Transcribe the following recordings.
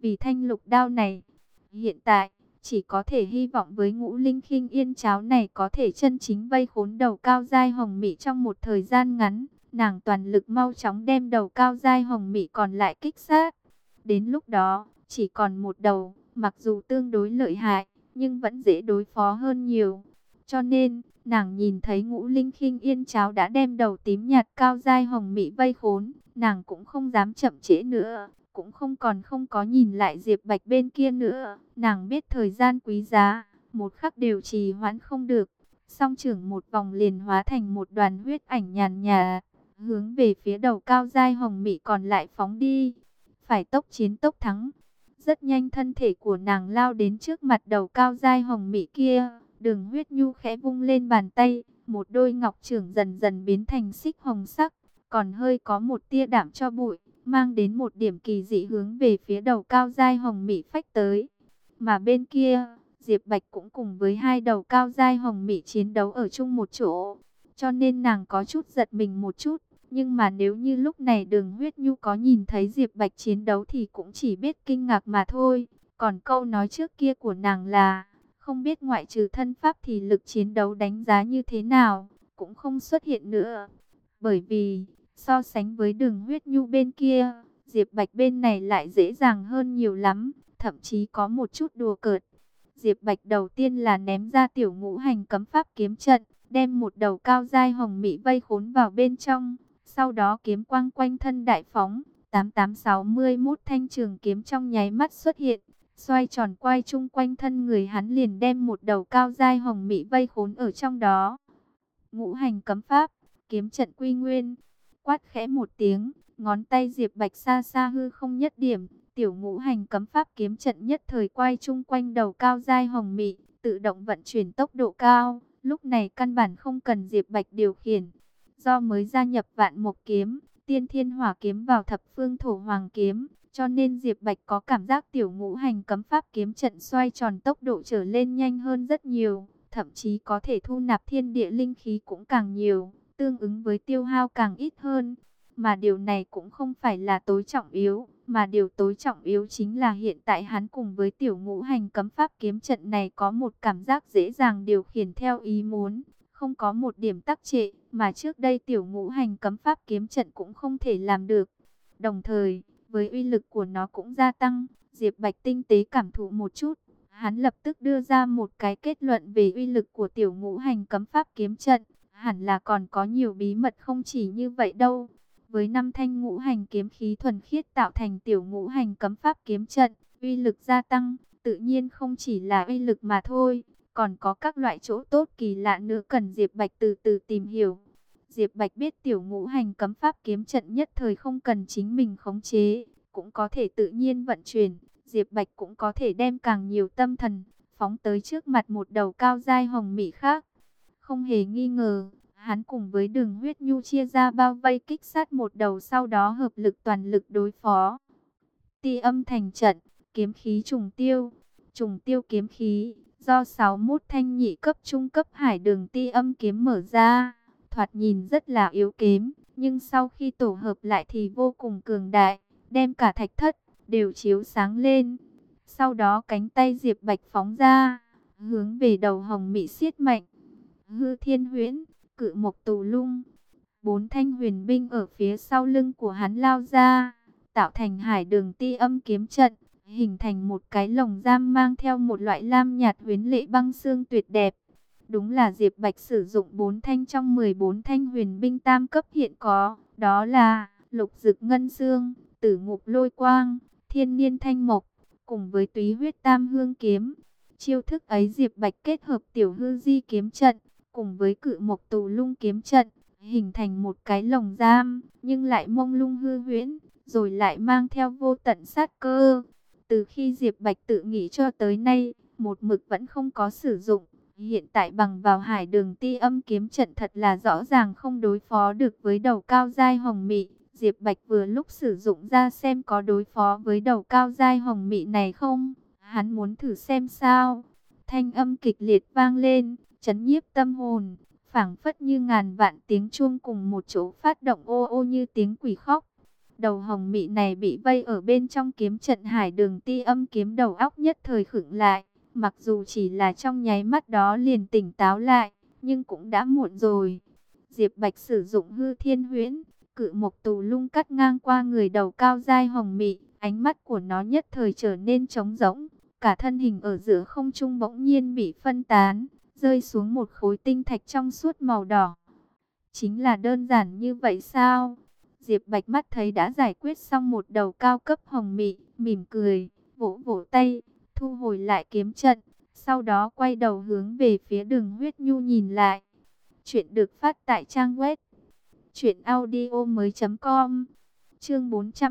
vì thanh lục đao này. Hiện tại, chỉ có thể hy vọng với Ngũ Linh Khinh Yên cháo này có thể chân chính vây khốn đầu cao giai hồng mị trong một thời gian ngắn. Nàng toàn lực mau chóng đem đầu cao giai hồng mị còn lại kích sát. Đến lúc đó, chỉ còn một đầu, mặc dù tương đối lợi hại, nhưng vẫn dễ đối phó hơn nhiều. Cho nên, nàng nhìn thấy Ngũ Linh Khinh Yên cháo đã đem đầu tím nhạt cao giai hồng mị vây khốn, nàng cũng không dám chậm trễ nữa, cũng không có nhìn lại Diệp Bạch bên kia nữa. Nàng biết thời gian quý giá, một khắc đều trì hoãn không được. Song trưởng một vòng liền hóa thành một đoàn huyết ảnh nhàn nhạt, hướng về phía đầu cao giai hồng mị còn lại phóng đi. Phải tốc chiến tốc thắng. Rất nhanh thân thể của nàng lao đến trước mặt đầu cao giai hồng mị kia. Đường Huyết Nhu khẽ vung lên bàn tay, một đôi ngọc chưởng dần dần biến thành xích hồng sắc, còn hơi có một tia đạm cho bụi, mang đến một điểm kỳ dị hướng về phía đầu cao giai hồng mị phách tới. Mà bên kia, Diệp Bạch cũng cùng với hai đầu cao giai hồng mị chiến đấu ở chung một chỗ, cho nên nàng có chút giật mình một chút. Nhưng mà nếu như lúc này Đường Huyết Nhu có nhìn thấy Diệp Bạch chiến đấu thì cũng chỉ biết kinh ngạc mà thôi. Còn câu nói trước kia của nàng là không biết ngoại trừ thân pháp thì lực chiến đấu đánh giá như thế nào, cũng không xuất hiện nữa. Bởi vì, so sánh với Đường Huyết Nhu bên kia, Diệp Bạch bên này lại dễ dàng hơn nhiều lắm, thậm chí có một chút đùa cợt. Diệp Bạch đầu tiên là ném ra tiểu ngũ hành cấm pháp kiếm trận, đem một đầu cao giai hồng mị vây khốn vào bên trong. Sau đó kiếm quang quanh thân đại phóng, 8861 thanh trường kiếm trong nháy mắt xuất hiện, xoay tròn quay chung quanh thân người hắn, liền đem một đầu cao giai hồng mị vây khốn ở trong đó. Ngũ hành cấm pháp, kiếm trận quy nguyên. Quát khẽ một tiếng, ngón tay Diệp Bạch xa xa hư không nhất điểm, tiểu ngũ hành cấm pháp kiếm trận nhất thời quay chung quanh đầu cao giai hồng mị, tự động vận chuyển tốc độ cao. Lúc này căn bản không cần Diệp Bạch điều khiển. Do mới gia nhập Vạn Mộc kiếm, Tiên Thiên Hỏa kiếm vào Thập Phương Thổ Hoàng kiếm, cho nên Diệp Bạch có cảm giác tiểu ngũ hành cấm pháp kiếm trận xoay tròn tốc độ trở lên nhanh hơn rất nhiều, thậm chí có thể thu nạp thiên địa linh khí cũng càng nhiều, tương ứng với tiêu hao càng ít hơn. Mà điều này cũng không phải là tối trọng yếu, mà điều tối trọng yếu chính là hiện tại hắn cùng với tiểu ngũ hành cấm pháp kiếm trận này có một cảm giác dễ dàng điều khiển theo ý muốn, không có một điểm tắc trệ, mà trước đây tiểu ngũ hành cấm pháp kiếm trận cũng không thể làm được. Đồng thời, với uy lực của nó cũng gia tăng, Diệp Bạch tinh tế cảm thụ một chút, hắn lập tức đưa ra một cái kết luận về uy lực của tiểu ngũ hành cấm pháp kiếm trận, hẳn là còn có nhiều bí mật không chỉ như vậy đâu. Với 5 thanh ngũ hành kiếm khí thuần khiết tạo thành tiểu ngũ hành cấm pháp kiếm trận, uy lực gia tăng, tự nhiên không chỉ là uy lực mà thôi, còn có các loại chỗ tốt kỳ lạ nữa cần Diệp Bạch từ từ tìm hiểu. Diệp Bạch biết tiểu ngũ hành cấm pháp kiếm trận nhất thời không cần chính mình khống chế, cũng có thể tự nhiên vận chuyển. Diệp Bạch cũng có thể đem càng nhiều tâm thần phóng tới trước mặt một đầu cao giai hồng mị khác. Không hề nghi ngờ, hắn cùng với Đường Huyết Nhu chia ra bao vây kích sát một đầu, sau đó hợp lực toàn lực đối phó. Ti âm thành trận, kiếm khí trùng tiêu kiếm khí, do 61 thanh nhị cấp trung cấp hải đường ti âm kiếm mở ra, thoạt nhìn rất là yếu kém, nhưng sau khi tổ hợp lại thì vô cùng cường đại, đem cả thạch thất đều chiếu sáng lên. Sau đó cánh tay Diệp Bạch phóng ra, hướng về đầu hồng mị siết mạnh. Hư Thiên Huyễn, Cự Mộc Tù Lung, 4 thanh huyền binh ở phía sau lưng của hắn lao ra, tạo thành hải đường ti âm kiếm trận, hình thành một cái lồng giam mang theo một loại lam nhạt huyến lệ băng xương tuyệt đẹp. Đúng là Diệp Bạch sử dụng 4 thanh trong 14 thanh huyền binh tam cấp hiện có, đó là Lục Dực Ngân Xương, Tử Ngục Lôi Quang, Thiên Niên Thanh Mộc, cùng với Túy Huyết Tam Hương kiếm. Chiêu thức ấy Diệp Bạch kết hợp tiểu hư di kiếm trận cùng với Cự Mộc Tù Lung kiếm trận, hình thành một cái lồng giam, nhưng lại mông lung hư huyễn, rồi lại mang theo vô tận sát cơ. Từ khi Diệp Bạch tự nghĩ cho tới nay, một mực vẫn không có sử dụng. Hiện tại bằng vào hải đường ti âm kiếm trận thật là rõ ràng không đối phó được với đầu cao giai hồng mị. Diệp Bạch vừa lúc sử dụng ra xem có đối phó với đầu cao giai hồng mị này không. Hắn muốn thử xem sao. Thanh âm kịch liệt vang lên, chấn nhiếp tâm hồn, phảng phất như ngàn vạn tiếng chuông cùng một chỗ phát động ô ô như tiếng quỷ khóc. Đầu hồng mị này bị vây ở bên trong kiếm trận Hải Đường Ti Âm kiếm, đầu óc nhất thời khựng lại. Mặc dù chỉ là trong nháy mắt đó liền tỉnh táo lại, nhưng cũng đã muộn rồi. Diệp Bạch sử dụng hư thiên huyễn, cự mộc tù lung cắt ngang qua người đầu cao dai hồng mị. Ánh mắt của nó nhất thời trở nên trống rỗng. Cả thân hình ở giữa không trung bỗng nhiên bị phân tán, rơi xuống một khối tinh thạch trong suốt màu đỏ. Chính là đơn giản như vậy sao? Diệp Bạch mắt thấy đã giải quyết xong một đầu cao cấp hồng mị, mỉm cười, vỗ vỗ tay, thu hồi lại kiếm trận. Sau đó quay đầu hướng về phía Đường Huyết Nhu nhìn lại. Chuyện được phát tại trang web truyệnaudiomoi.com. Chương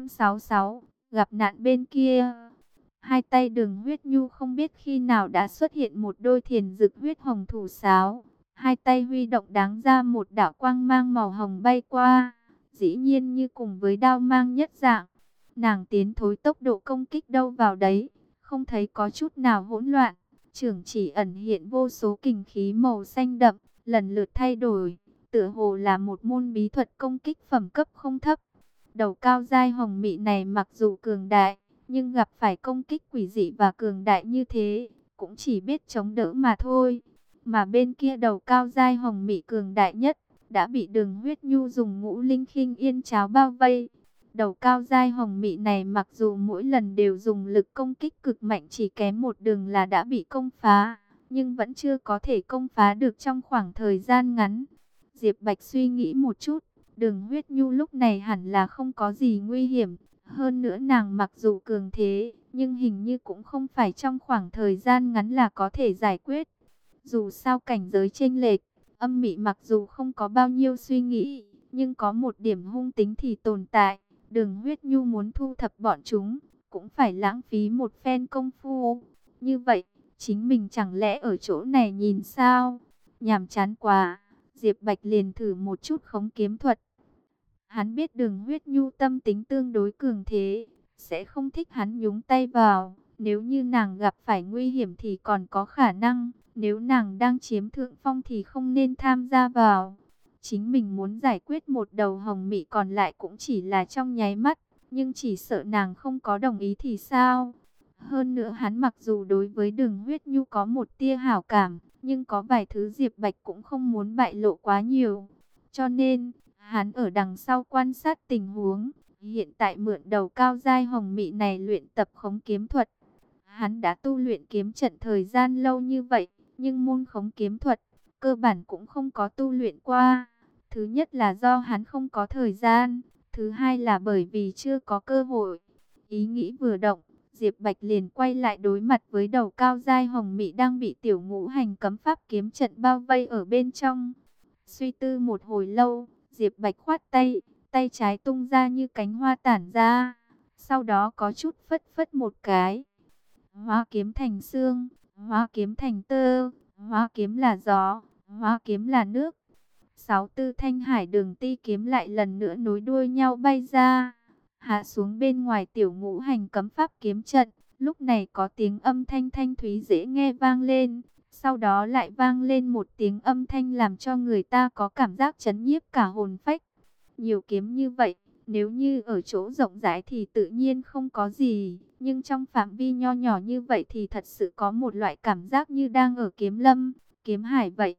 466, gặp nạn bên kia. Hai tay Đường Huyết Nhu không biết khi nào đã xuất hiện một đôi thiền dực huyết hồng thủ sáo. Hai tay huy động đáng ra một đạo quang mang màu hồng bay qua. Dĩ nhiên như cùng với đao mang nhất dạng. Nàng tiến thối tốc độ công kích đâu vào đấy, không thấy có chút nào hỗn loạn. Chưởng chỉ ẩn hiện vô số kình khí màu xanh đậm, lần lượt thay đổi. Tựa hồ là một môn bí thuật công kích phẩm cấp không thấp. Đầu cao dai hồng mị này mặc dù cường đại, nhưng gặp phải công kích quỷ dị và cường đại như thế, cũng chỉ biết chống đỡ mà thôi. Mà bên kia đầu cao dai hồng mị cường đại nhất, đã bị Đường Huyết Nhu dùng Ngũ Linh Khinh Yên cháo bao vây. Đầu cao dai hồng mị này mặc dù mỗi lần đều dùng lực công kích cực mạnh, chỉ kém một đường là đã bị công phá, nhưng vẫn chưa có thể công phá được trong khoảng thời gian ngắn. Diệp Bạch suy nghĩ một chút, Đường Huyết Nhu lúc này hẳn là không có gì nguy hiểm. Hơn nữa nàng mặc dù cường thế, nhưng hình như cũng không phải trong khoảng thời gian ngắn là có thể giải quyết. Dù sao cảnh giới chênh lệch, âm mị mặc dù không có bao nhiêu suy nghĩ, nhưng có một điểm hung tính thì tồn tại. Đường Huyết Nhu muốn thu thập bọn chúng, cũng phải lãng phí một phen công phu. Như vậy, chính mình chẳng lẽ ở chỗ này nhìn sao? Nhàm chán quá, Diệp Bạch liền thử một chút khống kiếm thuật. Hắn biết Đường Huyết Nhu tâm tính tương đối cường thế, sẽ không thích hắn nhúng tay vào. Nếu như nàng gặp phải nguy hiểm thì còn có khả năng, nếu nàng đang chiếm thượng phong thì không nên tham gia vào. Chính mình muốn giải quyết một đầu hồng mị còn lại cũng chỉ là trong nháy mắt, nhưng chỉ sợ nàng không có đồng ý thì sao? Hơn nữa hắn mặc dù đối với Đường Huyết Nhu có một tia hảo cảm, nhưng có vài thứ Diệp Bạch cũng không muốn bại lộ quá nhiều. Cho nên, hắn ở đằng sau quan sát tình huống, hiện tại mượn đầu cao dai hồng mị này luyện tập khống kiếm thuật. Hắn đã tu luyện kiếm trận thời gian lâu như vậy, nhưng môn khống kiếm thuật, cơ bản cũng không có tu luyện qua. Thứ nhất là do hắn không có thời gian, thứ hai là bởi vì chưa có cơ hội. Ý nghĩ vừa động, Diệp Bạch liền quay lại đối mặt với đầu cao dai hồng mị đang bị tiểu ngũ hành cấm pháp kiếm trận bao vây ở bên trong. Suy tư một hồi lâu, Diệp Bạch khoát tay, tay trái tung ra như cánh hoa tản ra. Sau đó có chút phất phất một cái. Hóa kiếm thành xương, hóa kiếm thành tơ, hóa kiếm là gió, hóa kiếm là nước. 64 thanh hải đường ti kiếm lại lần nữa nối đuôi nhau bay ra, hạ xuống bên ngoài tiểu ngũ hành cấm pháp kiếm trận. Lúc này có tiếng âm thanh thanh thúy dễ nghe vang lên, sau đó lại vang lên một tiếng âm thanh làm cho người ta có cảm giác chấn nhiếp cả hồn phách. Nhiều kiếm như vậy, nếu như ở chỗ rộng rãi thì tự nhiên không có gì, nhưng trong phạm vi nho nhỏ như vậy thì thật sự có một loại cảm giác như đang ở kiếm lâm, kiếm hải vậy.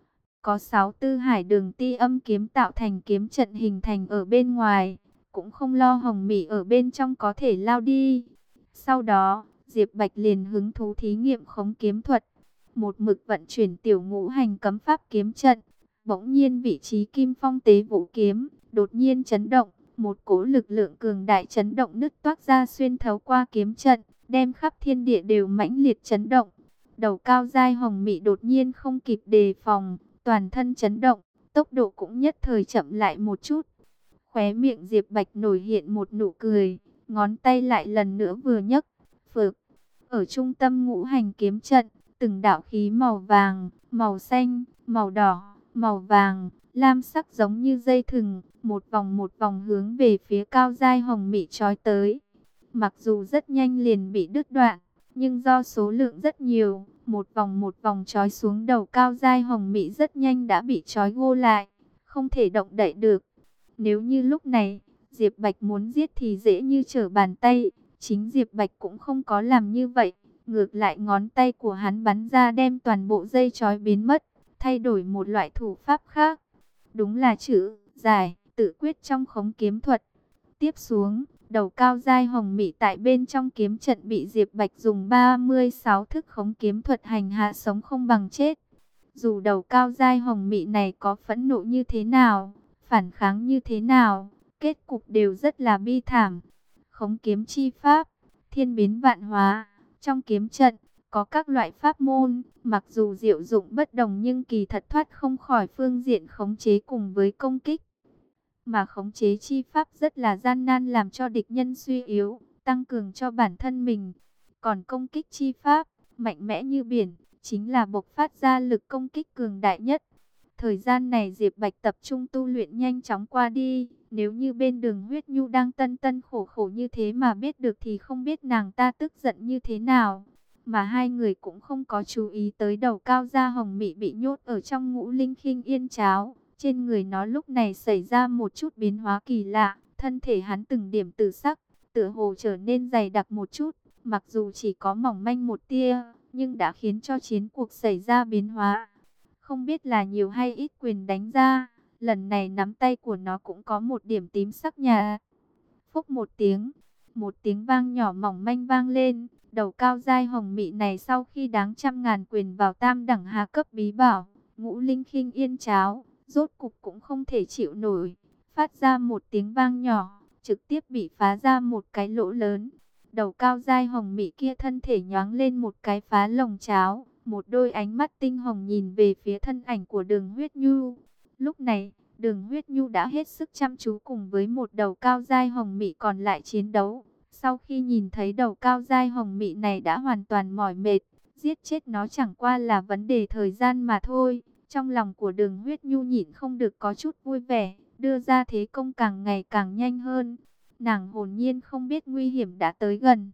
Có 64 hải đường ti âm kiếm tạo thành kiếm trận hình thành ở bên ngoài, cũng không lo hồng mị ở bên trong có thể lao đi. Sau đó, Diệp Bạch liền hứng thú thí nghiệm khống kiếm thuật, một mực vận chuyển tiểu ngũ hành cấm pháp kiếm trận. Bỗng nhiên vị trí kim phong tế vũ kiếm đột nhiên chấn động, một cỗ lực lượng cường đại chấn động nứt toác ra xuyên thấu qua kiếm trận, đem khắp thiên địa đều mãnh liệt chấn động. Đầu cao dai hồng mị đột nhiên không kịp đề phòng, toàn thân chấn động, tốc độ cũng nhất thời chậm lại một chút. Khóe miệng Diệp Bạch nổi hiện một nụ cười, ngón tay lại lần nữa vừa nhấc, phực. Ở trung tâm ngũ hành kiếm trận, từng đạo khí màu vàng, màu xanh, màu đỏ, màu vàng, lam sắc giống như dây thừng, một vòng hướng về phía cao dai hồng mị trói tới. Mặc dù rất nhanh liền bị đứt đoạn, nhưng do số lượng rất nhiều, một vòng trói xuống đầu cao dai hồng mị rất nhanh đã bị trói gô lại, không thể động đậy được. Nếu như lúc này, Diệp Bạch muốn giết thì dễ như trở bàn tay, chính Diệp Bạch cũng không có làm như vậy, ngược lại ngón tay của hắn bắn ra đem toàn bộ dây trói biến mất, thay đổi một loại thủ pháp khác. Đúng là chữ giải tự quyết trong khống kiếm thuật. Tiếp xuống, đầu cao giai hồng mị tại bên trong kiếm trận bị Diệp Bạch dùng 36 thức khống kiếm thuật hành hạ sống không bằng chết. Dù đầu cao giai hồng mị này có phẫn nộ như thế nào, phản kháng như thế nào, kết cục đều rất là bi thảm. Khống kiếm chi pháp, thiên biến vạn hóa, trong kiếm trận có các loại pháp môn, mặc dù diệu dụng bất đồng nhưng kỳ thật thoát không khỏi phương diện khống chế cùng với công kích. Mà khống chế chi pháp rất là gian nan làm cho địch nhân suy yếu, tăng cường cho bản thân mình. Còn công kích chi pháp, mạnh mẽ như biển, chính là bộc phát ra lực công kích cường đại nhất. Thời gian này Diệp Bạch tập trung tu luyện nhanh chóng qua đi. Nếu như bên Đường Huyết Nhu đang tân tân khổ khổ như thế mà biết được thì không biết nàng ta tức giận như thế nào. Mà hai người cũng không có chú ý tới đầu cao gia hồng mị bị nhốt ở trong ngũ linh khinh yên cháo. Trên người nó lúc này xảy ra một chút biến hóa kỳ lạ. Thân thể hắn từng điểm tử sắc, tựa hồ trở nên dày đặc một chút. Mặc dù chỉ có mỏng manh một tia, nhưng đã khiến cho chiến cuộc xảy ra biến hóa. Không biết là nhiều hay ít quyền đánh ra, lần này nắm tay của nó cũng có một điểm tím sắc nhà. Phúc một tiếng vang nhỏ mỏng manh vang lên. Đầu cao giai hồng mị này sau khi đáng trăm ngàn quyền vào tam đẳng hạ cấp bí bảo, ngũ linh khinh yên cháo, rốt cục cũng không thể chịu nổi. Phát ra một tiếng vang nhỏ, trực tiếp bị phá ra một cái lỗ lớn. Đầu cao giai hồng mị kia thân thể nhoáng lên một cái phá lồng cháo. Một đôi ánh mắt tinh hồng nhìn về phía thân ảnh của Đường Huyết Nhu. Lúc này, Đường Huyết Nhu đã hết sức chăm chú cùng với một đầu cao giai hồng mị còn lại chiến đấu. Sau khi nhìn thấy đầu cao giai hồng mị này đã hoàn toàn mỏi mệt, giết chết nó chẳng qua là vấn đề thời gian mà thôi. Trong lòng của Đường Huyết Nhu nhịn không được có chút vui vẻ, đưa ra thế công càng ngày càng nhanh hơn. Nàng hồn nhiên không biết nguy hiểm đã tới gần.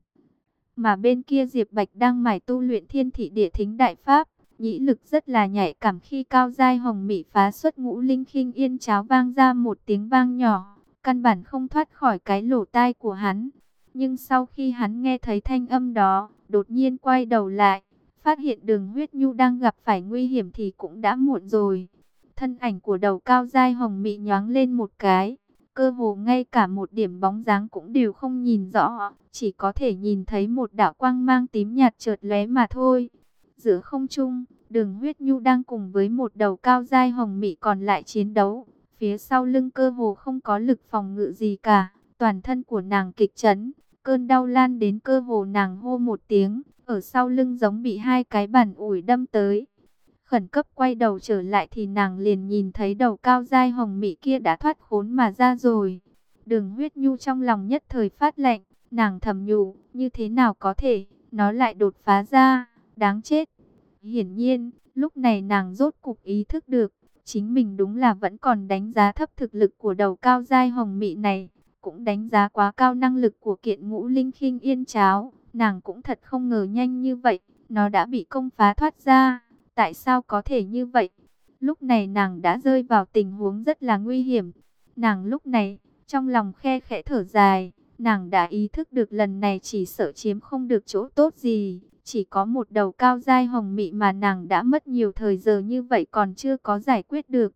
Mà bên kia Diệp Bạch đang mải tu luyện Thiên Thị Địa Thính Đại Pháp, nhĩ lực rất là nhạy cảm khi cao giai hồng mị phá xuất ngũ linh khinh yên cháo vang ra một tiếng vang nhỏ, căn bản không thoát khỏi cái lỗ tai của hắn. Nhưng sau khi hắn nghe thấy thanh âm đó, đột nhiên quay đầu lại, phát hiện Đường Huyết Nhu đang gặp phải nguy hiểm thì cũng đã muộn rồi. Thân ảnh của đầu cao giai hồng mị nhoáng lên một cái, cơ hồ ngay cả một điểm bóng dáng cũng đều không nhìn rõ, chỉ có thể nhìn thấy một đạo quang mang tím nhạt chợt lóe mà thôi. Giữa không trung, Đường Huyết Nhu đang cùng với một đầu cao giai hồng mị còn lại chiến đấu, phía sau lưng cơ hồ không có lực phòng ngự gì cả, toàn thân của nàng kịch chấn, cơn đau lan đến cơ hồ nàng hô một tiếng, ở sau lưng giống bị hai cái bàn ủi đâm tới. Khẩn cấp quay đầu trở lại thì nàng liền nhìn thấy đầu cao giai hồng mị kia đã thoát khốn mà ra rồi. Đường Huyết Nhu trong lòng nhất thời phát lạnh, nàng thầm nhủ, như thế nào có thể, nó lại đột phá ra, đáng chết. Hiển nhiên, lúc này nàng rốt cục ý thức được, chính mình đúng là vẫn còn đánh giá thấp thực lực của đầu cao giai hồng mị này, cũng đánh giá quá cao năng lực của kiện ngũ linh khinh yên cháo. Nàng cũng thật không ngờ nhanh như vậy, nó đã bị công phá thoát ra. Tại sao có thể như vậy? Lúc này nàng đã rơi vào tình huống rất là nguy hiểm. Nàng lúc này, trong lòng khe khẽ thở dài, nàng đã ý thức được lần này chỉ sợ chiếm không được chỗ tốt gì. Chỉ có một đầu cao giai hồng mị mà nàng đã mất nhiều thời giờ như vậy còn chưa có giải quyết được.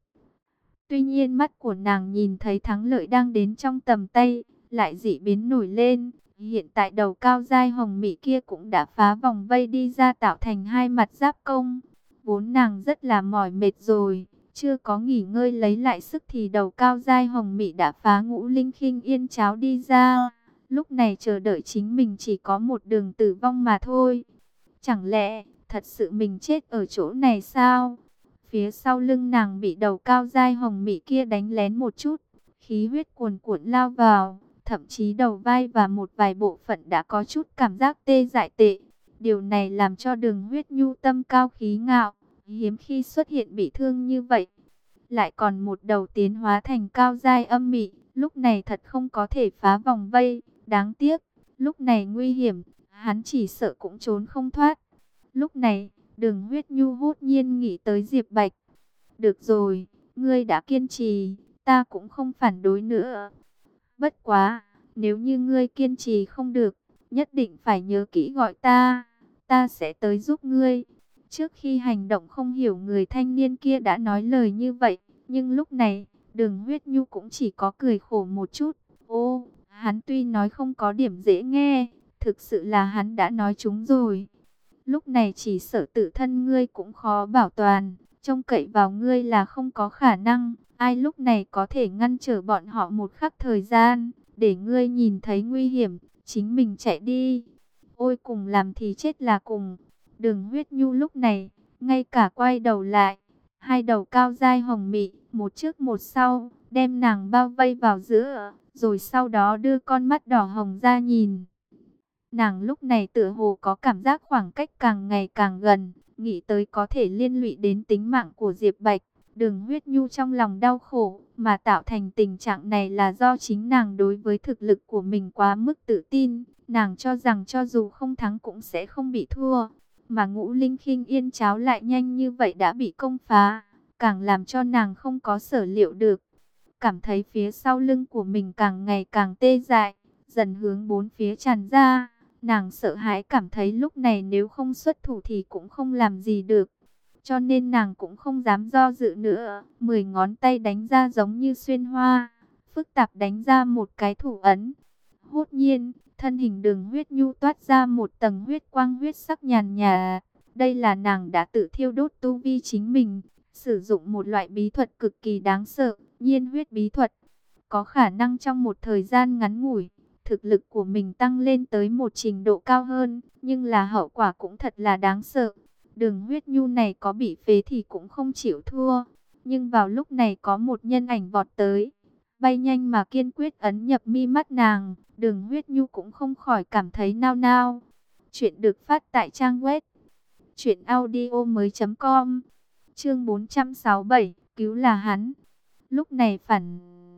Tuy nhiên mắt của nàng nhìn thấy thắng lợi đang đến trong tầm tay, lại dị biến nổi lên. Hiện tại đầu cao giai hồng mị kia cũng đã phá vòng vây đi ra tạo thành hai mặt giáp công. Vốn nàng rất là mỏi mệt rồi, chưa có nghỉ ngơi lấy lại sức thì đầu cao giai hồng mị đã phá ngũ linh khinh yên cháo đi ra. Lúc này chờ đợi chính mình chỉ có một đường tử vong mà thôi. Chẳng lẽ thật sự mình chết ở chỗ này sao? Phía sau lưng nàng bị đầu cao giai hồng mị kia đánh lén một chút, khí huyết cuồn cuộn lao vào, thậm chí đầu vai và một vài bộ phận đã có chút cảm giác tê dại tệ. Điều này làm cho Đường Huyết Nhu tâm cao khí ngạo, hiếm khi xuất hiện bị thương như vậy. Lại còn một đầu tiến hóa thành cao giai âm mị, lúc này thật không có thể phá vòng vây, đáng tiếc, lúc này nguy hiểm, hắn chỉ sợ cũng trốn không thoát. Lúc này, Đường Huyết Nhu hốt nhiên nghĩ tới Diệp Bạch. Được rồi, ngươi đã kiên trì, ta cũng không phản đối nữa. Bất quá, nếu như ngươi kiên trì không được, nhất định phải nhớ kỹ gọi ta sẽ tới giúp ngươi. Trước khi hành động không hiểu người thanh niên kia đã nói lời như vậy, nhưng lúc này, Đường Huyết Nhu cũng chỉ có cười khổ một chút. Ô, hắn tuy nói không có điểm dễ nghe, thực sự là hắn đã nói chúng rồi. Lúc này chỉ sợ tự thân ngươi cũng khó bảo toàn, trông cậy vào ngươi là không có khả năng. Ai lúc này có thể ngăn trở bọn họ một khắc thời gian, để ngươi nhìn thấy nguy hiểm, chính mình chạy đi. Ôi cùng làm thì chết là cùng. Đường Huyết Nhu lúc này, ngay cả quay đầu lại, hai đầu cao dai hồng mị, một trước một sau, đem nàng bao vây vào giữa, rồi sau đó đưa con mắt đỏ hồng ra nhìn. Nàng lúc này tựa hồ có cảm giác khoảng cách càng ngày càng gần, nghĩ tới có thể liên lụy đến tính mạng của Diệp Bạch. Đường Huyết Nhu trong lòng đau khổ, mà tạo thành tình trạng này là do chính nàng đối với thực lực của mình quá mức tự tin. Nàng cho rằng cho dù không thắng cũng sẽ không bị thua, mà Ngũ Linh Khinh Yên cháo lại nhanh như vậy đã bị công phá, càng làm cho nàng không có sở liệu được. Cảm thấy phía sau lưng của mình càng ngày càng tê dại, dần hướng bốn phía tràn ra. Nàng sợ hãi cảm thấy lúc này nếu không xuất thủ thì cũng không làm gì được. Cho nên nàng cũng không dám do dự nữa. 10 ngón tay đánh ra giống như xuyên hoa, phức tạp đánh ra một cái thủ ấn. Hốt nhiên, thân hình Đường Huyết Nhu toát ra một tầng huyết quang huyết sắc nhàn nhạt. Đây là nàng đã tự thiêu đốt tu vi chính mình, sử dụng một loại bí thuật cực kỳ đáng sợ, nhiên huyết bí thuật. Có khả năng trong một thời gian ngắn ngủi, thực lực của mình tăng lên tới một trình độ cao hơn, nhưng là hậu quả cũng thật là đáng sợ. Đường Huyết Nhu này có bị phế thì cũng không chịu thua. Nhưng vào lúc này có một nhân ảnh vọt tới, bay nhanh mà kiên quyết ấn nhập mi mắt nàng. Đường Huyết Nhu cũng không khỏi cảm thấy nao nao. Chuyện được phát tại trang web truyệnaudiomoi.com. Chương 467, cứu là hắn. Lúc này phản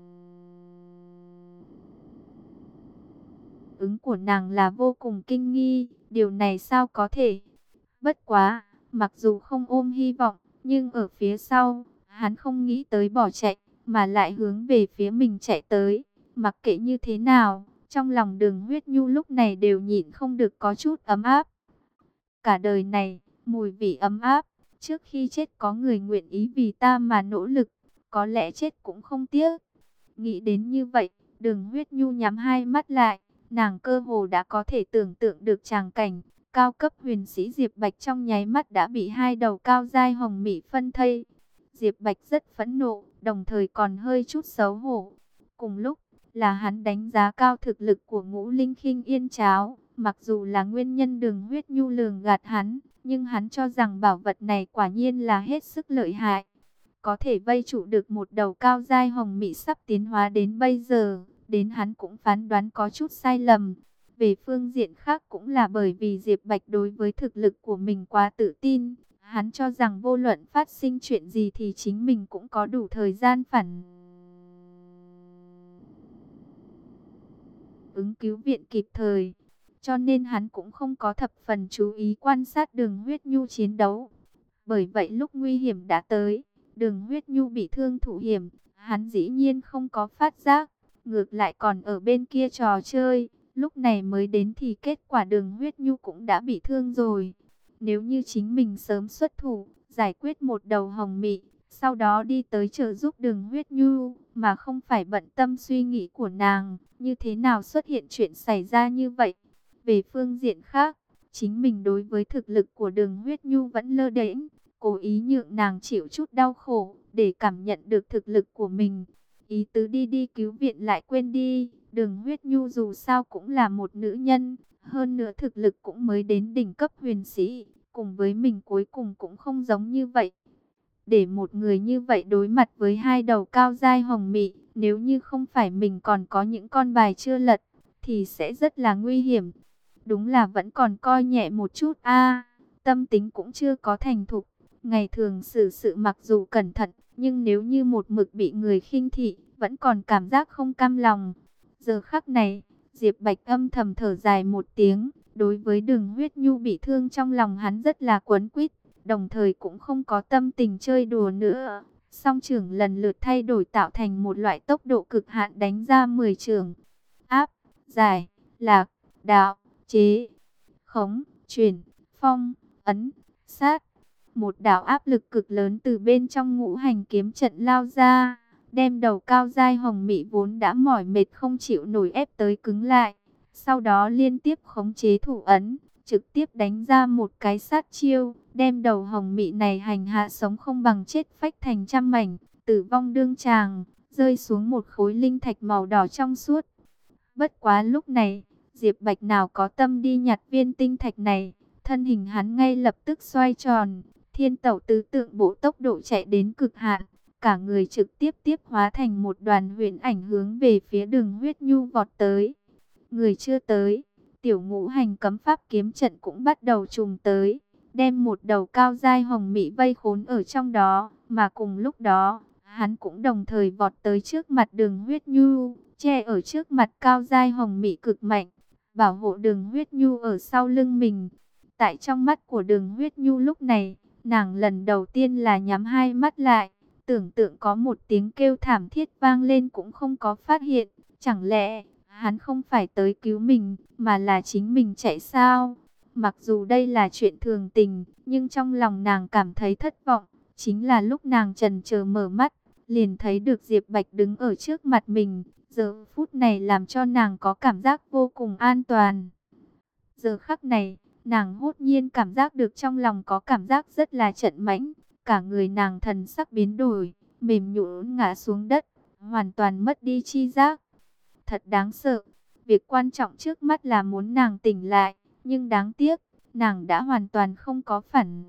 ứng của nàng là vô cùng kinh nghi, điều này sao có thể? Bất quá, mặc dù không ôm hy vọng, nhưng ở phía sau, hắn không nghĩ tới bỏ chạy, mà lại hướng về phía mình chạy tới. Mặc kệ như thế nào, trong lòng Đường Huyết Nhu lúc này đều nhịn không được có chút ấm áp. Cả đời này, mùi vị ấm áp, trước khi chết có người nguyện ý vì ta mà nỗ lực, có lẽ chết cũng không tiếc. Nghĩ đến như vậy, Đường Huyết Nhu nhắm hai mắt lại, nàng cơ hồ đã có thể tưởng tượng được tràng cảnh. Cao cấp huyền sĩ Diệp Bạch trong nháy mắt đã bị hai đầu cao dai hồng mị phân thây. Diệp Bạch rất phẫn nộ, đồng thời còn hơi chút xấu hổ. Cùng lúc là hắn đánh giá cao thực lực của Ngũ Linh Khinh Yên cháo. Mặc dù là nguyên nhân Đường Huyết Nhu lường gạt hắn, nhưng hắn cho rằng bảo vật này quả nhiên là hết sức lợi hại. Có thể vây trụ được một đầu cao dai hồng mị sắp tiến hóa đến bây giờ, đến hắn cũng phán đoán có chút sai lầm. Về phương diện khác cũng là bởi vì Diệp Bạch đối với thực lực của mình quá tự tin. Hắn cho rằng vô luận phát sinh chuyện gì thì chính mình cũng có đủ thời gian phản ứng cứu viện kịp thời. Cho nên hắn cũng không có thập phần chú ý quan sát Đường Huyết Nhu chiến đấu. Bởi vậy lúc nguy hiểm đã tới, Đường Huyết Nhu bị thương thụ hiểm, hắn dĩ nhiên không có phát giác, ngược lại còn ở bên kia trò chơi. Lúc này mới đến thì kết quả Đường Huyết Nhu cũng đã bị thương rồi. Nếu như chính mình sớm xuất thủ, giải quyết một đầu hồng mị, sau đó đi tới trợ giúp Đường Huyết Nhu, mà không phải bận tâm suy nghĩ của nàng, như thế nào xuất hiện chuyện xảy ra như vậy. Về phương diện khác, chính mình đối với thực lực của Đường Huyết Nhu vẫn lơ đễnh, cố ý nhượng nàng chịu chút đau khổ, để cảm nhận được thực lực của mình. Ý tứ đi cứu viện lại quên đi. Đường Huyết Nhu dù sao cũng là một nữ nhân, hơn nữa thực lực cũng mới đến đỉnh cấp huyền sĩ, cùng với mình cuối cùng cũng không giống như vậy. Để một người như vậy đối mặt với hai đầu cao dai hồng mị, nếu như không phải mình còn có những con bài chưa lật, thì sẽ rất là nguy hiểm. Đúng là vẫn còn coi nhẹ một chút tâm tính cũng chưa có thành thục. Ngày thường xử sự mặc dù cẩn thận, nhưng nếu như một mực bị người khinh thị, vẫn còn cảm giác không cam lòng. Giờ khắc này, Diệp Bạch âm thầm thở dài một tiếng, đối với Đường Huyết Nhu bị thương trong lòng hắn rất là quấn quýt, đồng thời cũng không có tâm tình chơi đùa nữa. Song chưởng lần lượt thay đổi tạo thành một loại tốc độ cực hạn đánh ra 10 chưởng. Áp, giải, lạc, đạo, chế, khống, chuyển, phong, ấn, sát. Một đạo áp lực cực lớn từ bên trong ngũ hành kiếm trận lao ra, đem đầu cao dai hồng mị vốn đã mỏi mệt không chịu nổi ép tới cứng lại. Sau đó liên tiếp khống chế thủ ấn, trực tiếp đánh ra một cái sát chiêu, đem đầu hồng mị này hành hạ sống không bằng chết phách thành trăm mảnh, tử vong đương tràng, rơi xuống một khối linh thạch màu đỏ trong suốt. Bất quá lúc này, Diệp Bạch nào có tâm đi nhặt viên tinh thạch này, thân hình hắn ngay lập tức xoay tròn, thiên tẩu tứ tượng bộ tốc độ chạy đến cực hạn, cả người trực tiếp hóa thành một đoàn huyễn ảnh hướng về phía Đường Huyết Nhu vọt tới. Người chưa tới, tiểu ngũ hành cấm pháp kiếm trận cũng bắt đầu trùng tới, đem một đầu cao dai hồng mị vây khốn ở trong đó, mà cùng lúc đó, hắn cũng đồng thời vọt tới trước mặt Đường Huyết Nhu, che ở trước mặt cao dai hồng mị cực mạnh, bảo hộ Đường Huyết Nhu ở sau lưng mình. Tại trong mắt của Đường Huyết Nhu lúc này, nàng lần đầu tiên là nhắm hai mắt lại, tưởng tượng có một tiếng kêu thảm thiết vang lên cũng không có phát hiện, chẳng lẽ hắn không phải tới cứu mình, mà là chính mình chạy sao? Mặc dù đây là chuyện thường tình, nhưng trong lòng nàng cảm thấy thất vọng. Chính là lúc nàng chần chờ mở mắt, liền thấy được Diệp Bạch đứng ở trước mặt mình. Giờ phút này làm cho nàng có cảm giác vô cùng an toàn. Giờ khắc này, nàng hốt nhiên cảm giác được trong lòng có cảm giác rất là trận mãnh. Cả người nàng thần sắc biến đổi, mềm nhũn ngã xuống đất, hoàn toàn mất đi chi giác. Thật đáng sợ. Việc quan trọng trước mắt là muốn nàng tỉnh lại, nhưng đáng tiếc, nàng đã hoàn toàn không có phản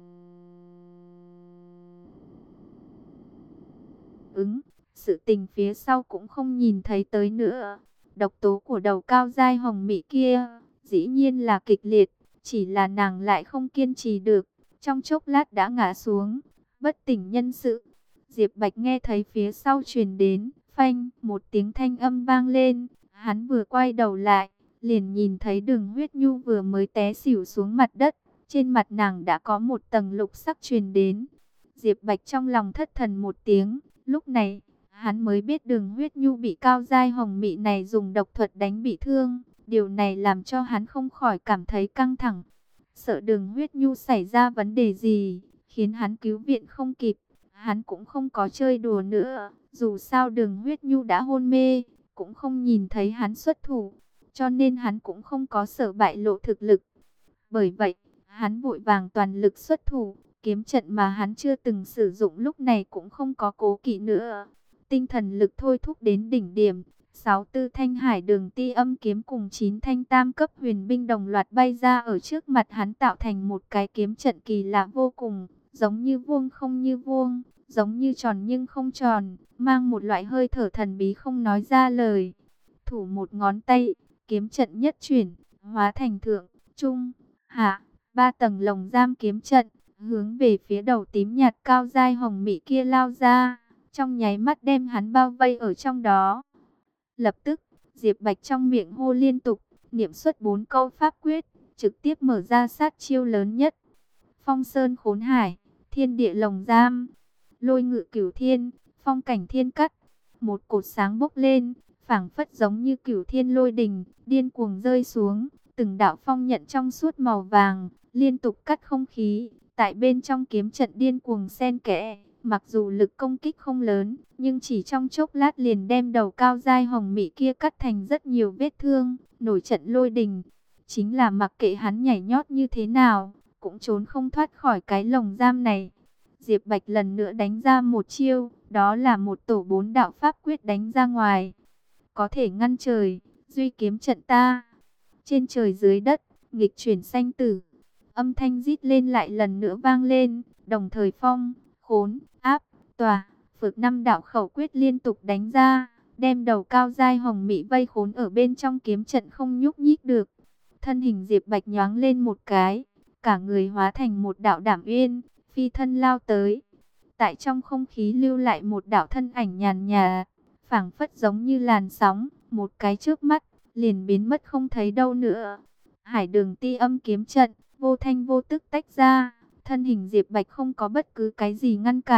ứng. Sự tình phía sau cũng không nhìn thấy tới nữa. Độc tố của đầu cao dai hồng mị kia, dĩ nhiên là kịch liệt, chỉ là nàng lại không kiên trì được, trong chốc lát đã ngã xuống, bất tỉnh nhân sự. Diệp Bạch nghe thấy phía sau truyền đến, phanh, một tiếng thanh âm vang lên. Hắn vừa quay đầu lại, liền nhìn thấy Đường Huyết Nhu vừa mới té xỉu xuống mặt đất. Trên mặt nàng đã có một tầng lục sắc truyền đến. Diệp Bạch trong lòng thất thần một tiếng. Lúc này, hắn mới biết Đường Huyết Nhu bị cao dai hồng mị này dùng độc thuật đánh bị thương. Điều này làm cho hắn không khỏi cảm thấy căng thẳng. Sợ Đường Huyết Nhu xảy ra vấn đề gì, khiến hắn cứu viện không kịp. Hắn cũng không có chơi đùa nữa. Dù sao Đường Huyết Nhu đã hôn mê, cũng không nhìn thấy hắn xuất thủ, cho nên hắn cũng không có sợ bại lộ thực lực. Bởi vậy, hắn vội vàng toàn lực xuất thủ, kiếm trận mà hắn chưa từng sử dụng lúc này cũng không có cố kỵ nữa. Tinh thần lực thôi thúc đến đỉnh điểm, 64 thanh hải đường ti âm kiếm cùng 9 thanh tam cấp huyền binh đồng loạt bay ra ở trước mặt hắn, tạo thành một cái kiếm trận kỳ lạ vô cùng, giống như vuông không như vuông, giống như tròn nhưng không tròn, mang một loại hơi thở thần bí không nói ra lời. Thủ một ngón tay, kiếm trận nhất chuyển, hóa thành thượng, trung, hạ, 3 tầng lồng giam kiếm trận, hướng về phía đầu tím nhạt cao dai hồng mị kia lao ra, trong nháy mắt đem hắn bao vây ở trong đó. Lập tức, Diệp Bạch trong miệng hô liên tục, niệm xuất 4 câu pháp quyết, trực tiếp mở ra sát chiêu lớn nhất. Phong sơn khốn hải, thiên địa lồng giam, lôi ngự cửu thiên, phong cảnh thiên cắt. Một cột sáng bốc lên, phảng phất giống như cửu thiên lôi đình, điên cuồng rơi xuống. Từng đạo phong nhận trong suốt màu vàng, liên tục cắt không khí. Tại bên trong kiếm trận điên cuồng xen kẽ, mặc dù lực công kích không lớn, nhưng chỉ trong chốc lát liền đem đầu cao dai hồng mị kia cắt thành rất nhiều vết thương, nổi trận lôi đình. Chính là mặc kệ hắn nhảy nhót như thế nào, cũng trốn không thoát khỏi cái lồng giam này. Diệp Bạch lần nữa đánh ra một chiêu, đó là một tổ 4 đạo pháp quyết đánh ra ngoài. Có thể ngăn trời, duy kiếm trận ta. Trên trời dưới đất, nghịch chuyển sanh tử. Âm thanh rít lên lại lần nữa vang lên, đồng thời phong, khốn, áp, tòa, phược 5 đạo khẩu quyết liên tục đánh ra, đem đầu cao dai hồng mị vây khốn ở bên trong kiếm trận không nhúc nhích được. Thân hình Diệp Bạch nhoáng lên một cái, cả người hóa thành một đạo đảm uyên, phi thân lao tới. Tại trong không khí lưu lại một đạo thân ảnh nhàn nhạt, phảng phất giống như làn sóng, một cái chớp mắt, liền biến mất không thấy đâu nữa. Hải đường ti âm kiếm trận, vô thanh vô tức tách ra, thân hình Diệp Bạch không có bất cứ cái gì ngăn cản,